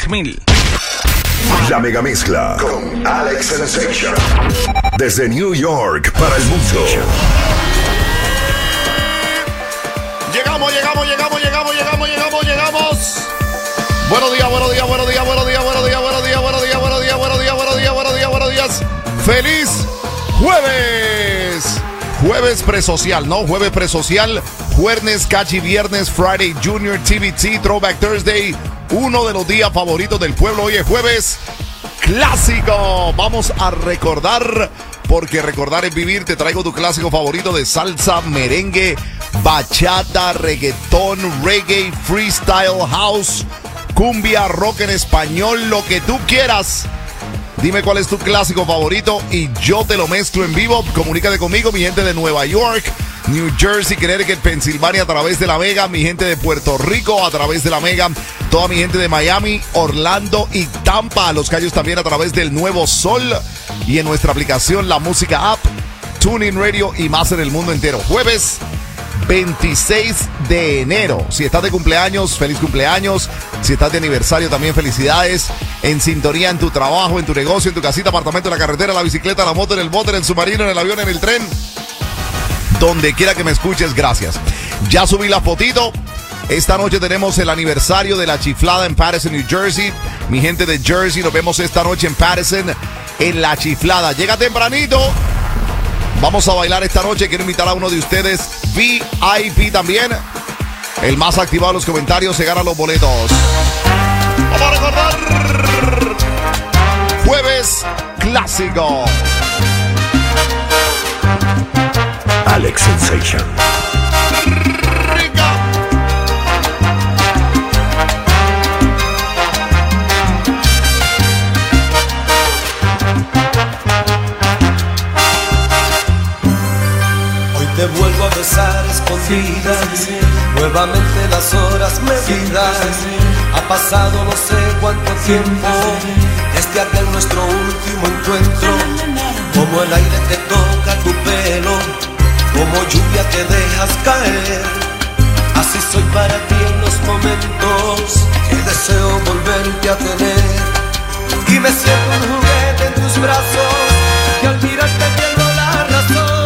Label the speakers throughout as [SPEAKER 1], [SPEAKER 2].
[SPEAKER 1] 6000.
[SPEAKER 2] La mega mezcla con Alex Sensation. Desde New York para el mundo.
[SPEAKER 3] Llegamos. Buenos días. Feliz jueves. Jueves presocial, ¿no? Jueves presocial. Jueves, Cachi Viernes, Friday Junior, TBT, Throwback Thursday. Uno de los días favoritos del pueblo. Hoy es jueves clásico. Vamos a recordar, porque recordar es vivir. Te traigo tu clásico favorito de salsa, merengue, bachata, reggaetón, reggae, freestyle, house, cumbia, rock en español, lo que tú quieras. Dime cuál es tu clásico favorito y yo te lo mezclo en vivo. Comunícate conmigo, mi gente de Nueva York, New Jersey, Connecticut, Pensilvania a través de la Mega, mi gente de Puerto Rico a través de la Mega, toda mi gente de Miami, Orlando y Tampa, Los Cayos también a través del Nuevo Sol y en nuestra aplicación La Música App, TuneIn Radio y más en el mundo entero. Jueves 26 de enero. Si estás de cumpleaños, feliz cumpleaños. Si estás de aniversario, también felicidades. En sintonía en tu trabajo, en tu negocio, en tu casita, apartamento, en la carretera, la bicicleta, la moto, en el bote, en el submarino, en el avión, en el tren. Donde quiera que me escuches, gracias. Ya subí la fotito. Esta noche tenemos el aniversario de la chiflada en Paterson, New Jersey. Mi gente de Jersey, nos vemos esta noche en Paterson, en la chiflada. Llega tempranito. Vamos a bailar esta noche. Quiero invitar a uno de ustedes, VIP también. El más activado en los comentarios se gana los boletos. Vamos a recordar. Jueves clásico.
[SPEAKER 2] Alex Sensation.
[SPEAKER 4] Te vuelvo a besar escondidas, nuevamente las horas medidas. Ha pasado no sé cuánto tiempo desde aquel nuestro último encuentro. Como el aire te toca tu pelo, como lluvia te dejas caer. Así soy para ti en los momentos que deseo volverte a tener. Y me siento un juguete en tus brazos, que al mirarte pierdo la razón.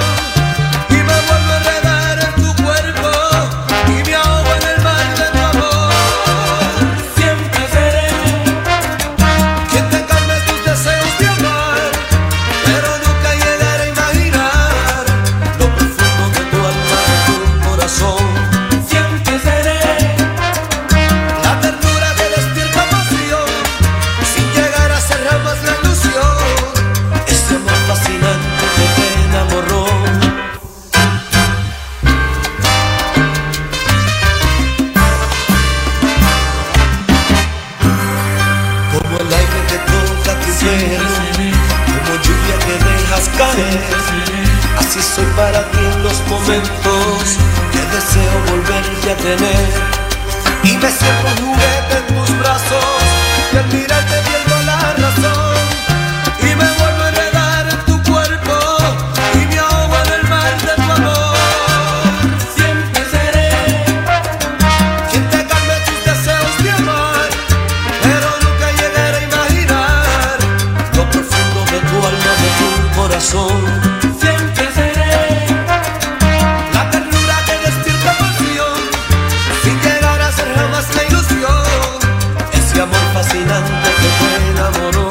[SPEAKER 4] Así soy para ti en los momentos que deseo volverte a tener. Y me siento un juguete en tus brazos, que al mirarte pierdo la razón. Y me vuelvo a enredar en tu cuerpo, y me ahogo en el mar de tu amor. Siempre seré quien te calme tus deseos de amar, pero nunca llegaré a imaginar lo profundo de tu alma, de tu corazón. Siempre seré la ternura que despierta pasión, sin llegar a ser jamás la ilusión. Ese amor fascinante que te enamoró.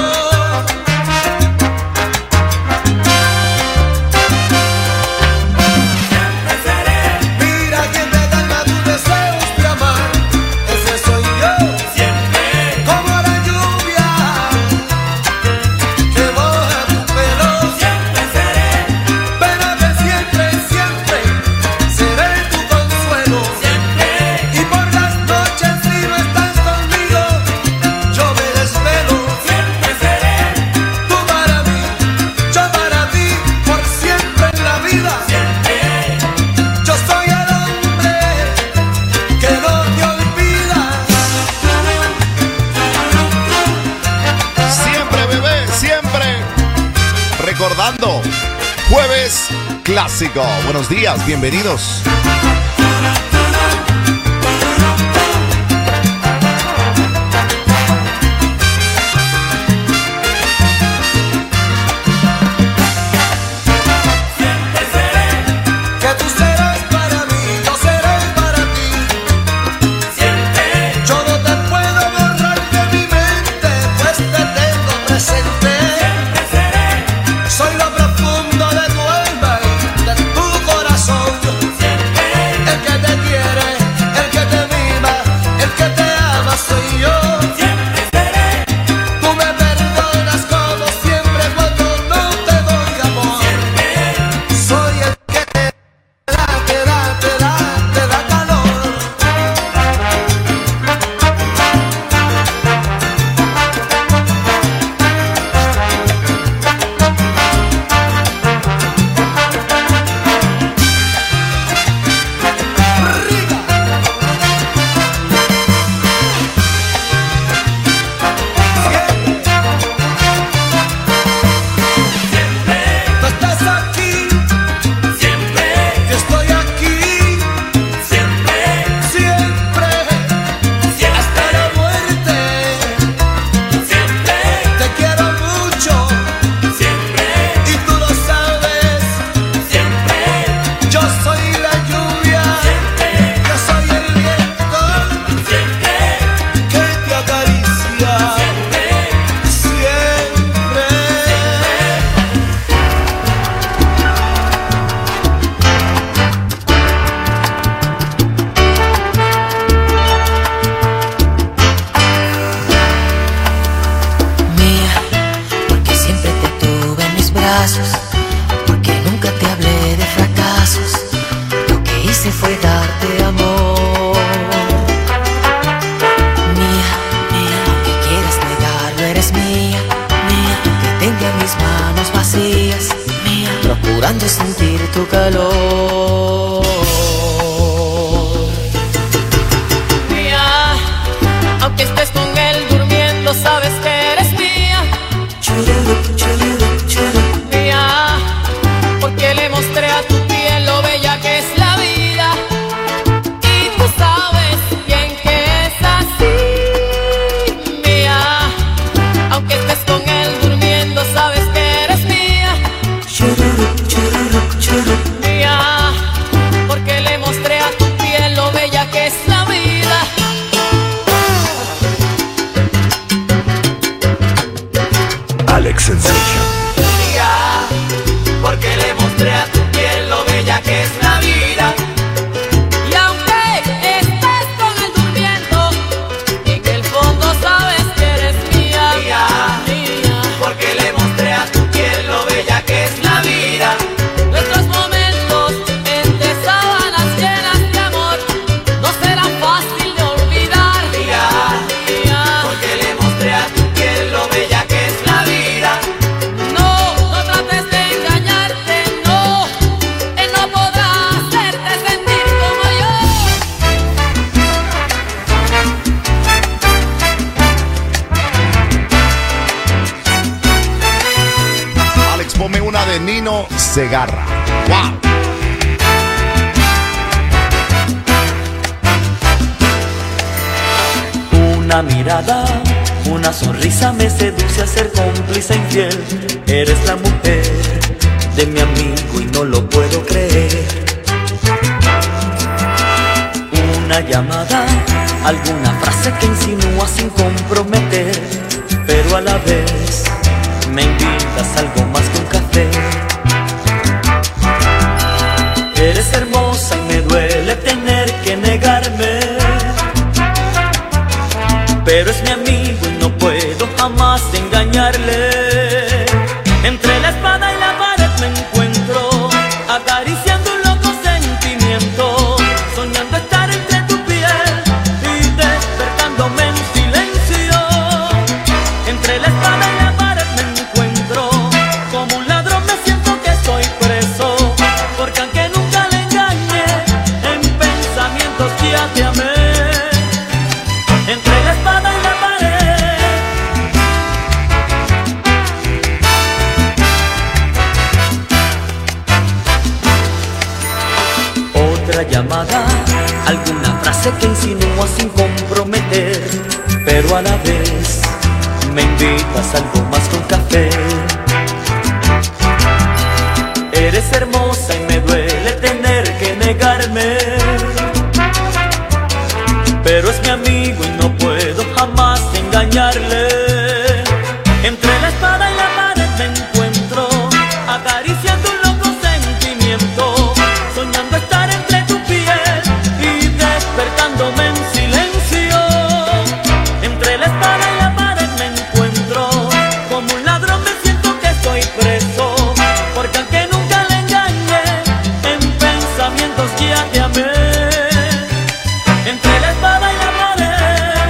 [SPEAKER 4] Siempre seré. Mira quien te calma tus deseos de amar. Ese soy yo. Siempre. Como la lluvia que moja tu pelo. Siempre seré. Pero que siempre, siempre seré tu consuelo. Siempre. Y por las noches si no estás conmigo, yo me desvelo. Siempre seré. Tú para mí, yo para ti, por siempre en la vida. Siempre. Yo soy el hombre que no te olvida.
[SPEAKER 3] Siempre, bebé, siempre. Recordando, jueves clásico. Buenos días, bienvenidos.
[SPEAKER 1] procurando sentir tu calor. Mía, aunque estés con él durmiendo, sabes que eres mía. Mía, porque le mostré a tu piel lo bella que es la vida. Y tú sabes bien que es así. Mía, aunque estés con él durmiendo, sabes que eres mía. Mía, porque le mostré a tu piel lo bella que es la vida.
[SPEAKER 2] Alex Sensation.
[SPEAKER 4] Mía, porque le mostré a tu piel lo bella que es la vida.
[SPEAKER 1] Y aunque estés con él durmiendo, en el fondo sabes que eres mía.
[SPEAKER 4] Mía,
[SPEAKER 1] Mía.
[SPEAKER 4] porque le mostré a tu piel lo bella que es la vida.
[SPEAKER 1] Nuestros momentos entre sábanas llenas de amor no será fácil de olvidar.
[SPEAKER 4] Mía,
[SPEAKER 1] Mía.
[SPEAKER 4] porque le mostré a tu piel lo bella que es la vida.
[SPEAKER 1] No trates de engañarte, no. Él no podrá hacerte sentir como yo.
[SPEAKER 3] Alex, ponme una de Nino Segarra. ¡Wow!
[SPEAKER 5] Una mirada, una sonrisa me seduce a ser cómplice infiel. Eres la mujer de mi amigo y no lo puedo creer. Una llamada, alguna frase que insinúa sin comprometer, pero a la vez me invitas a algo más que un café. Eres hermosa y me duele tener que negarme, pero es mi amigo y no puedo jamás engañarle. Entre la espada y la pared me encuentro, acariciando un loco sentimiento, soñando estar entre tu piel y despertándome en silencio. Entre la espada y la pared me encuentro, como un ladrón me siento que estoy preso, porque aunque nunca le engañé, en pensamientos ya te amé. Entre la espada y la pared, otra llamada, alguna frase que insinúa sin comprometer, pero a la vez me invitas a algo más que un café. Eres hermosa y me duele tener que negarme, pero es mi amigo y no puedo jamás engañarle. Entre la espada y la pared me encuentro, acariciando un loco sentimiento, soñando estar entre tu piel y despertándome en silencio. Entre la espada y la pared me encuentro, como un ladrón me siento que estoy preso, porque aunque nunca le engañé, en pensamientos ya te amé. Entre la espada y la pared,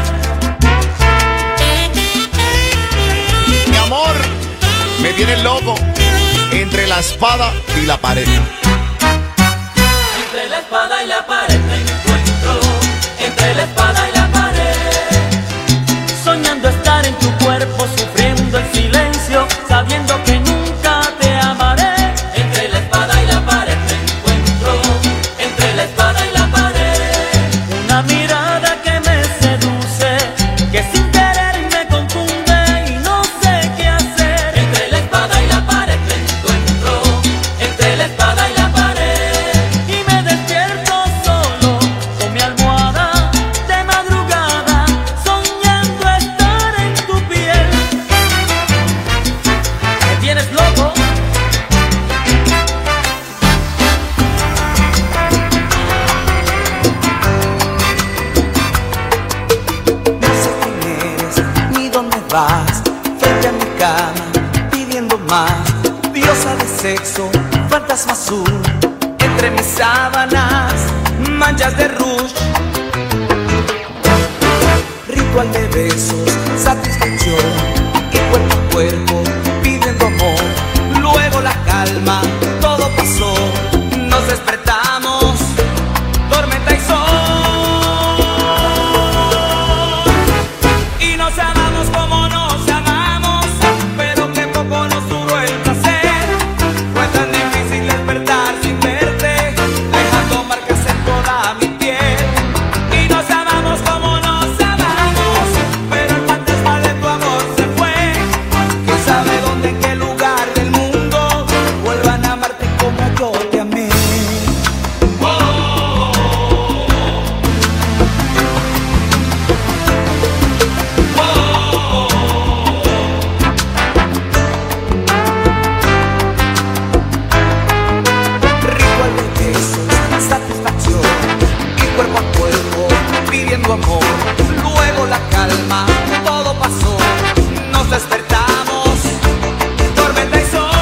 [SPEAKER 3] Mi amor, me tiene loco. Entre la espada y la pared.
[SPEAKER 5] entre la espada y la pared me encuentro, entre la espada y la pared, soñando estar en tu cuerpo, sufriendo en silencio, sabiendo que nunca te amaré. Entre la espada y la pared me encuentro, entre la espada y la pared, una mirada que me seduce, que sin querer me confunde y no sé qué hacer. Entre la espada y la pared me encuentro, entre la espada y la pared, y me despierto solo con mi almohada de madrugada, soñando estar en tu piel. ¿Me tienes loco?
[SPEAKER 4] No sé quién eres ni dónde vas, frente a mi cama pidiendo más. Diosa de sexo, fantasma azul, entre mis sábanas, manchas de rouge. Ritual de besos, satisfacción, y cuerpo a cuerpo pidiendo amor. Luego la calma, todo
[SPEAKER 5] nos amamos como nos amamos, pero que poco nos duró el placer. Fue tan difícil despertar sin verte, dejando marcas en toda mi piel. Y nos amamos como nos amamos, pero el fantasma de tu amor se fue. ¿Quién sabe dónde, en qué lugar del mundo vuelvan a amarte como yo te amé? Amor, luego la calma, todo pasó, nos despertamos, tormenta y sol,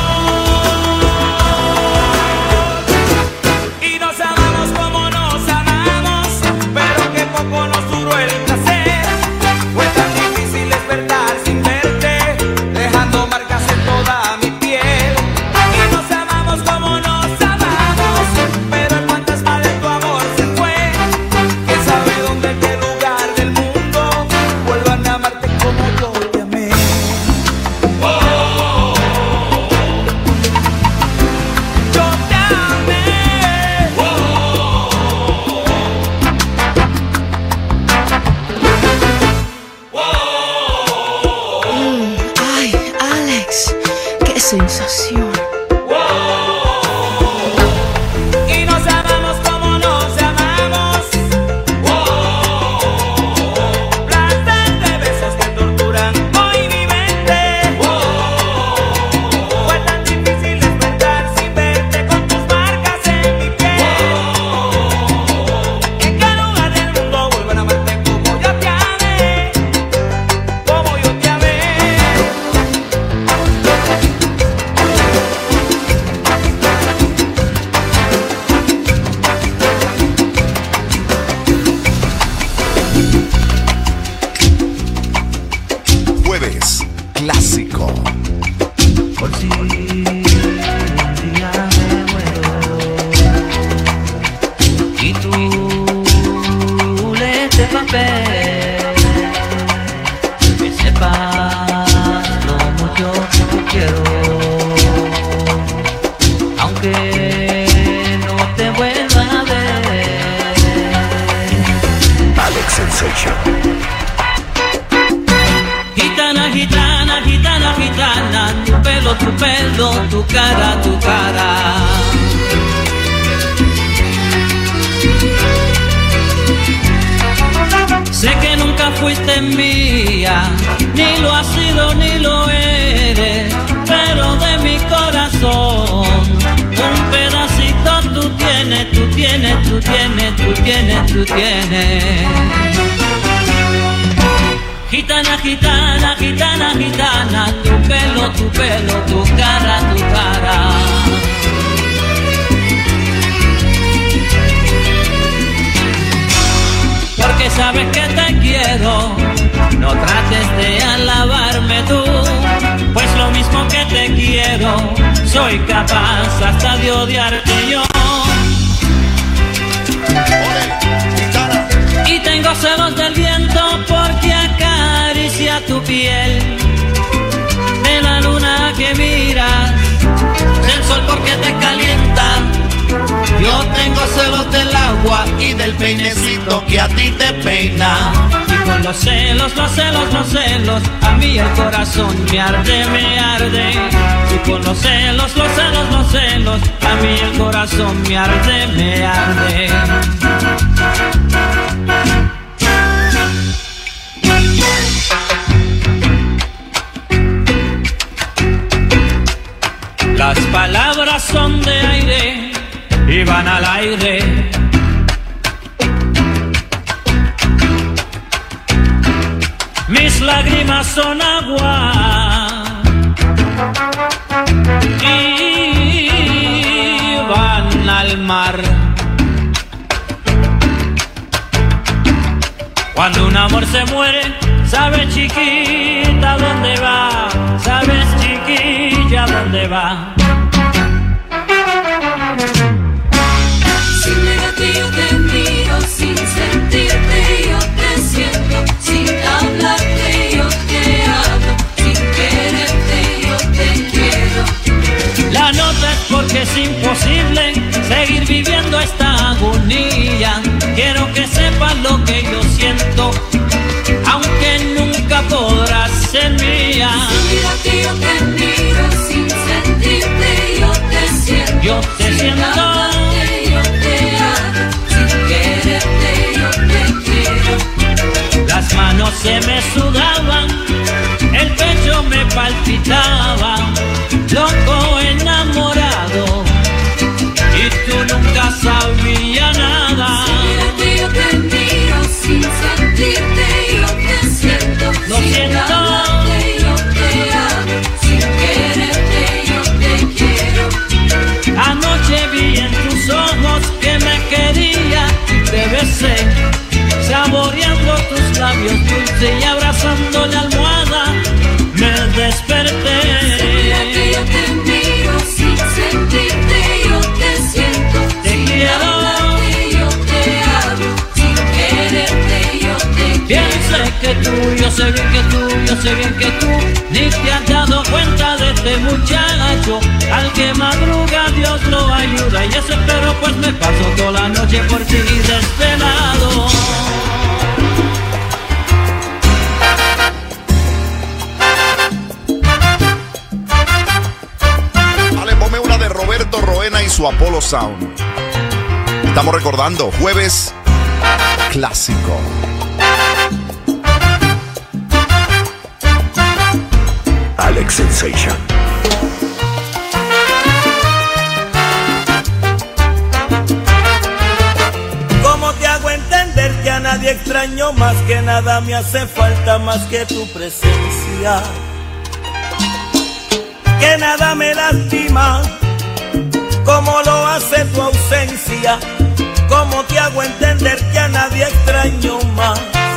[SPEAKER 5] y nos amamos como nos amamos, pero que poco nos duró el placer. Fue tan difícil despertar sin verte, dejando marcas en toda mi piel. Y nos amamos como nos amamos, pero el fantasma de tu amor se fue. ¿Quién sabe dónde, en qué lugar del mundo vuelvan a amarte como yo te amé? Yo te amé.
[SPEAKER 6] Ay, Alex, qué sensación.
[SPEAKER 5] Y nos amamos como nos amamos. Placer de besos que torturan hoy mi mente. Fue tan difícil despertar sin verte, con tus marcas en mi piel. ¿En qué lugar del mundo vuelvan a amarte como yo te amé? Como yo te amé.
[SPEAKER 3] Jueves clásico.
[SPEAKER 7] Por si un día me muero y tú lees este papel, que sepas lo mucho que te quiero, aunque no te vuelva a ver.
[SPEAKER 2] Alex Sensation.
[SPEAKER 7] Gitana, gitana, gitana, gitana, tu pelo, tu cara, tu cara. Sé que nunca fuiste mía, ni lo has sido ni lo eres, pero de mi corazón un pedacito tú tienes, tú tienes, tú tienes, tú tienes, tú tienes. Gitana, gitana, gitana, gitana, tu pelo, tu cara, tu cara. Porque sabes que te quiero, no trates de alabarme tú, pues lo mismo que te quiero, soy capaz hasta de odiarte yo. Y tengo celos del viento porque acaricia tu piel, de la luna que miras, del sol porque te calienta. Yo tengo celos del agua y del peinecito que a ti te peina. Y con los celos, los celos, los celos, a mí el corazón me arde, me arde. Y con los celos, los celos, los celos, a mí el corazón me arde, me arde. Las palabras son de aire y van al aire. Mis lágrimas son agua y van al mar. Cuando un amor se muere, sabes chiquita dónde va, sabes chiquilla dónde va.
[SPEAKER 6] Sin mirarte yo te miro, sin sentirte yo te siento, sin hablarte yo
[SPEAKER 7] yo te siento.
[SPEAKER 6] Yo te amo, sin quererte yo te quiero.
[SPEAKER 7] Las manos se me sudaban, el pecho me palpitaba, loco enamorado, y tú nunca sabías nada.
[SPEAKER 6] Mírate, yo te miro, sin sentirte yo te siento.
[SPEAKER 7] Lo siento.
[SPEAKER 6] Yo te amo, sin quererte yo te quiero.
[SPEAKER 7] Anoche vi en tus ojos que me quería y te besé, saboreando tus labios dulces y abrazando la almohada me desperté.
[SPEAKER 6] Mírate, yo te miro, sin sentirte yo te siento.
[SPEAKER 7] Te quiero.
[SPEAKER 6] Yo te amo, sin quererte yo te quiero.
[SPEAKER 7] Piense que tú, yo sé bien que tú, yo sé bien que tú ni te has dado cuenta de este muchacho. Al que madruga Dios lo ayuda y ese pero pues me paso toda la noche por ti desvelado.
[SPEAKER 3] Vale, ponme una de Roberto Roena y su Apollo Sound. Estamos recordando Jueves Clásico.
[SPEAKER 2] Alex Sensation.
[SPEAKER 4] ¿Cómo te hago entender que a nadie extraño más que nada me hace falta más que tu presencia? Que nada me lastima como lo hace tu ausencia. ¿Cómo te hago entender que a nadie extraño más?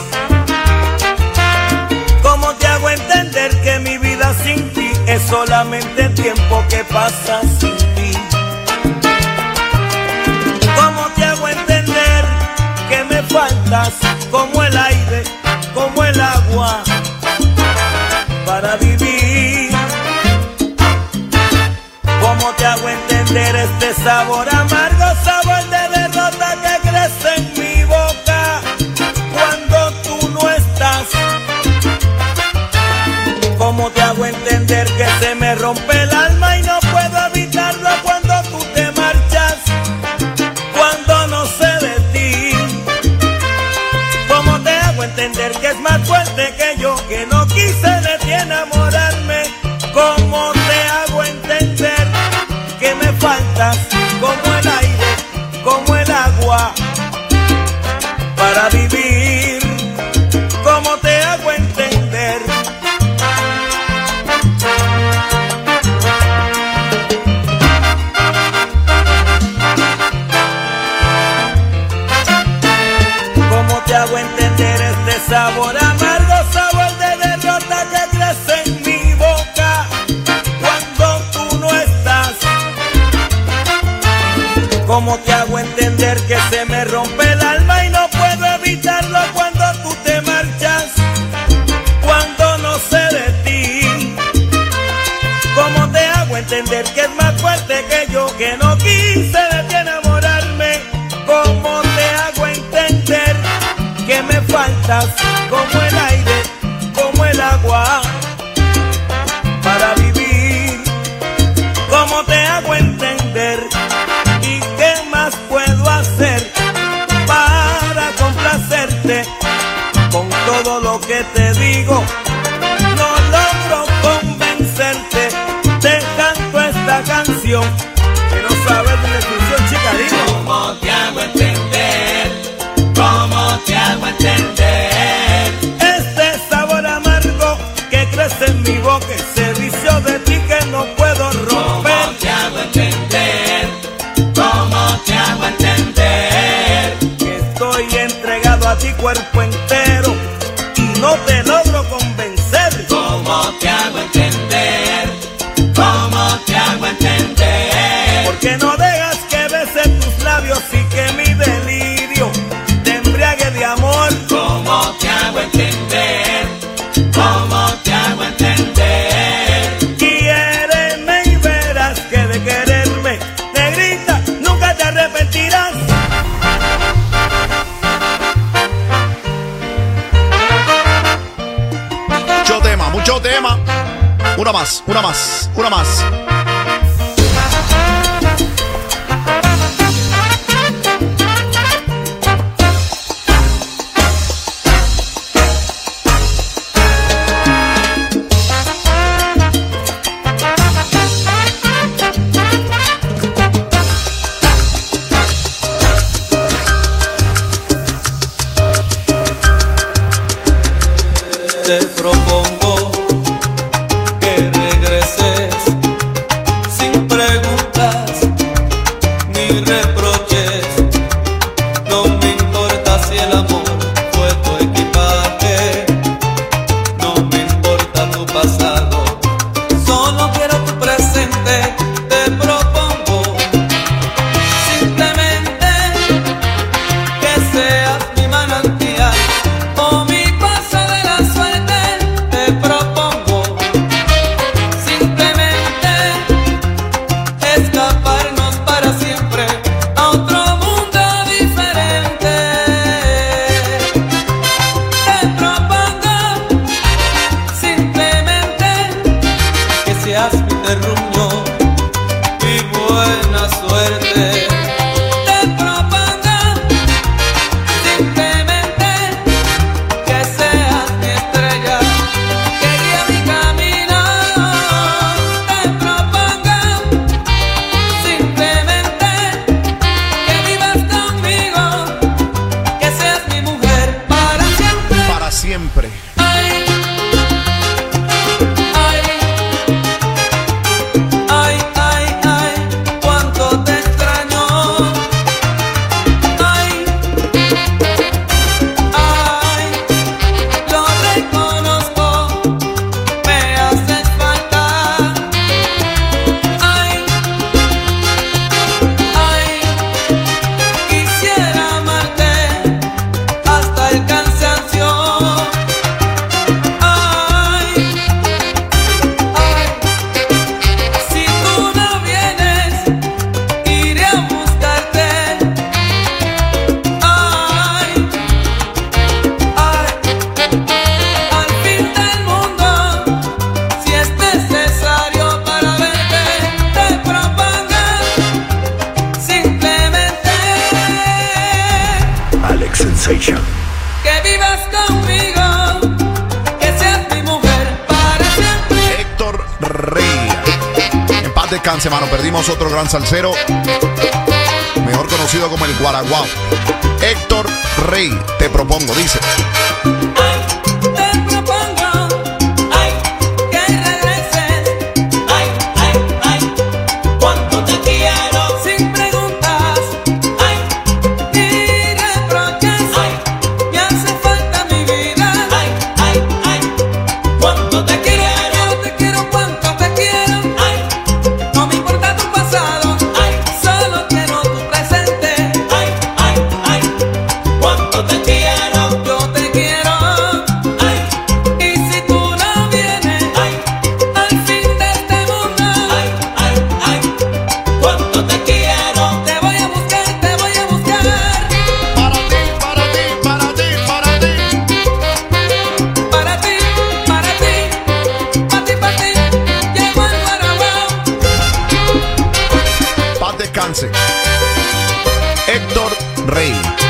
[SPEAKER 4] ¿Cómo te hago entender que mi vida sin ti es solamente tiempo que pasa sin ti? ¿Cómo te hago entender que me faltas como el aire, como el agua para vivir? ¿Cómo te hago entender este sabor amargo, sabor de derrota que crece en mi boca cuando tú no estás? ¿Cómo te hago entender que se me rompe el alma y no puedo evitarlo cuando tú te marchas, cuando no sé de ti? ¿Cómo te hago entender que es más fuerte que yo, que no quise de ti enamorarme? ¿Cómo te hago entender que me faltas como el aire, como el agua para vivir? ¿Cómo te hago entender? ¿Cómo te hago entender este sabor amargo, sabor de derrota que crece en mi boca cuando tú no estás? ¿Cómo te hago entender que se me rompe el alma y no puedo evitarlo cuando tú te marchas, cuando no sé de ti? ¿Cómo te hago entender que es más fuerte que yo, que no quise de ti enamorarme? ¿Cómo te hago entender que me faltas como el aire, como el agua para vivir? ¿Cómo te hago entender? ¿Y qué más puedo hacer para complacerte con todo lo que te digo? No logro convencerte, te canto esta canción que no sabes de descripción, chica, digo.
[SPEAKER 5] ¿Cómo te hago entender? ¿Cómo te hago entender?
[SPEAKER 4] Este sabor amargo que crece en mi boca, ese vicio de ti que no puedo romper.
[SPEAKER 5] ¿Cómo te hago entender? ¿Cómo te hago entender?
[SPEAKER 4] Que estoy entregado a ti cuerpo entero y no te logro convencer.
[SPEAKER 5] ¿Cómo te hago entender? ¿Cómo te hago entender?
[SPEAKER 4] Porque no dejas que bese tus labios y que mi delirio te embriague de amor.
[SPEAKER 5] ¿Cómo te hago entender? ¿Cómo te hago entender?
[SPEAKER 4] Quiéreme y verás que de quererme, negrita, nunca te arrepentirás.
[SPEAKER 3] Mucho tema. Una más. descanse, mano. Perdimos otro gran salsero, mejor conocido como el Guaraguao. Héctor Rey, te propongo, dice. Héctor Rey.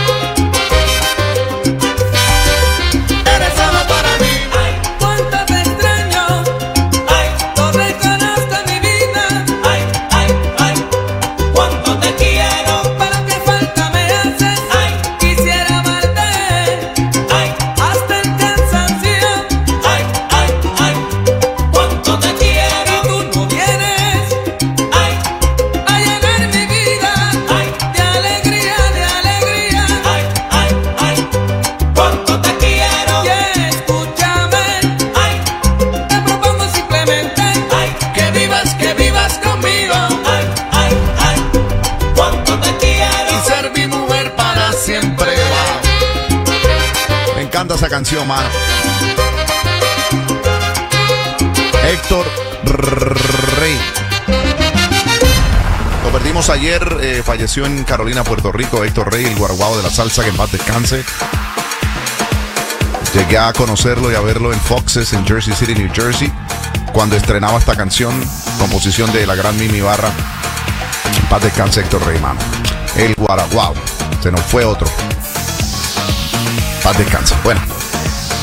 [SPEAKER 4] Eres solo para mí.
[SPEAKER 6] Ay, cuánto te extraño. Ay, no reconozco mi vida.
[SPEAKER 4] Ay, ay, ay, cuánto te quiero.
[SPEAKER 6] Pero qué falta me haces.
[SPEAKER 4] Ay,
[SPEAKER 6] quisiera amarte.
[SPEAKER 4] Ay,
[SPEAKER 6] hasta el cansancio.
[SPEAKER 4] ay, ay, ay, cuánto te quiero.
[SPEAKER 6] Y tú no vienes
[SPEAKER 4] Ay,
[SPEAKER 6] a llenar mi vida
[SPEAKER 4] ay,
[SPEAKER 6] de alegría, de alegría.
[SPEAKER 4] ay, ay, ay, cuánto te quiero.
[SPEAKER 6] Y escúchame,
[SPEAKER 4] Ay,
[SPEAKER 6] te propongo simplemente
[SPEAKER 4] ay,
[SPEAKER 6] que vivas conmigo.
[SPEAKER 4] ay, ay, ay, cuánto te quiero.
[SPEAKER 3] Y ser mi mujer para siempre. Me encanta esa canción, mano. Héctor Rey. Lo perdimos ayer, falleció en Carolina, Puerto Rico. Héctor Rey, el guaraguao de la salsa, que en paz descanse. Llegué a conocerlo y a verlo en Foxes en Jersey City, New Jersey, cuando estrenaba esta canción, composición de la gran Mimi Barra. En paz descanse Héctor Rey, mano. El guaraguao. Se nos fue otro. Paz descanse. Bueno.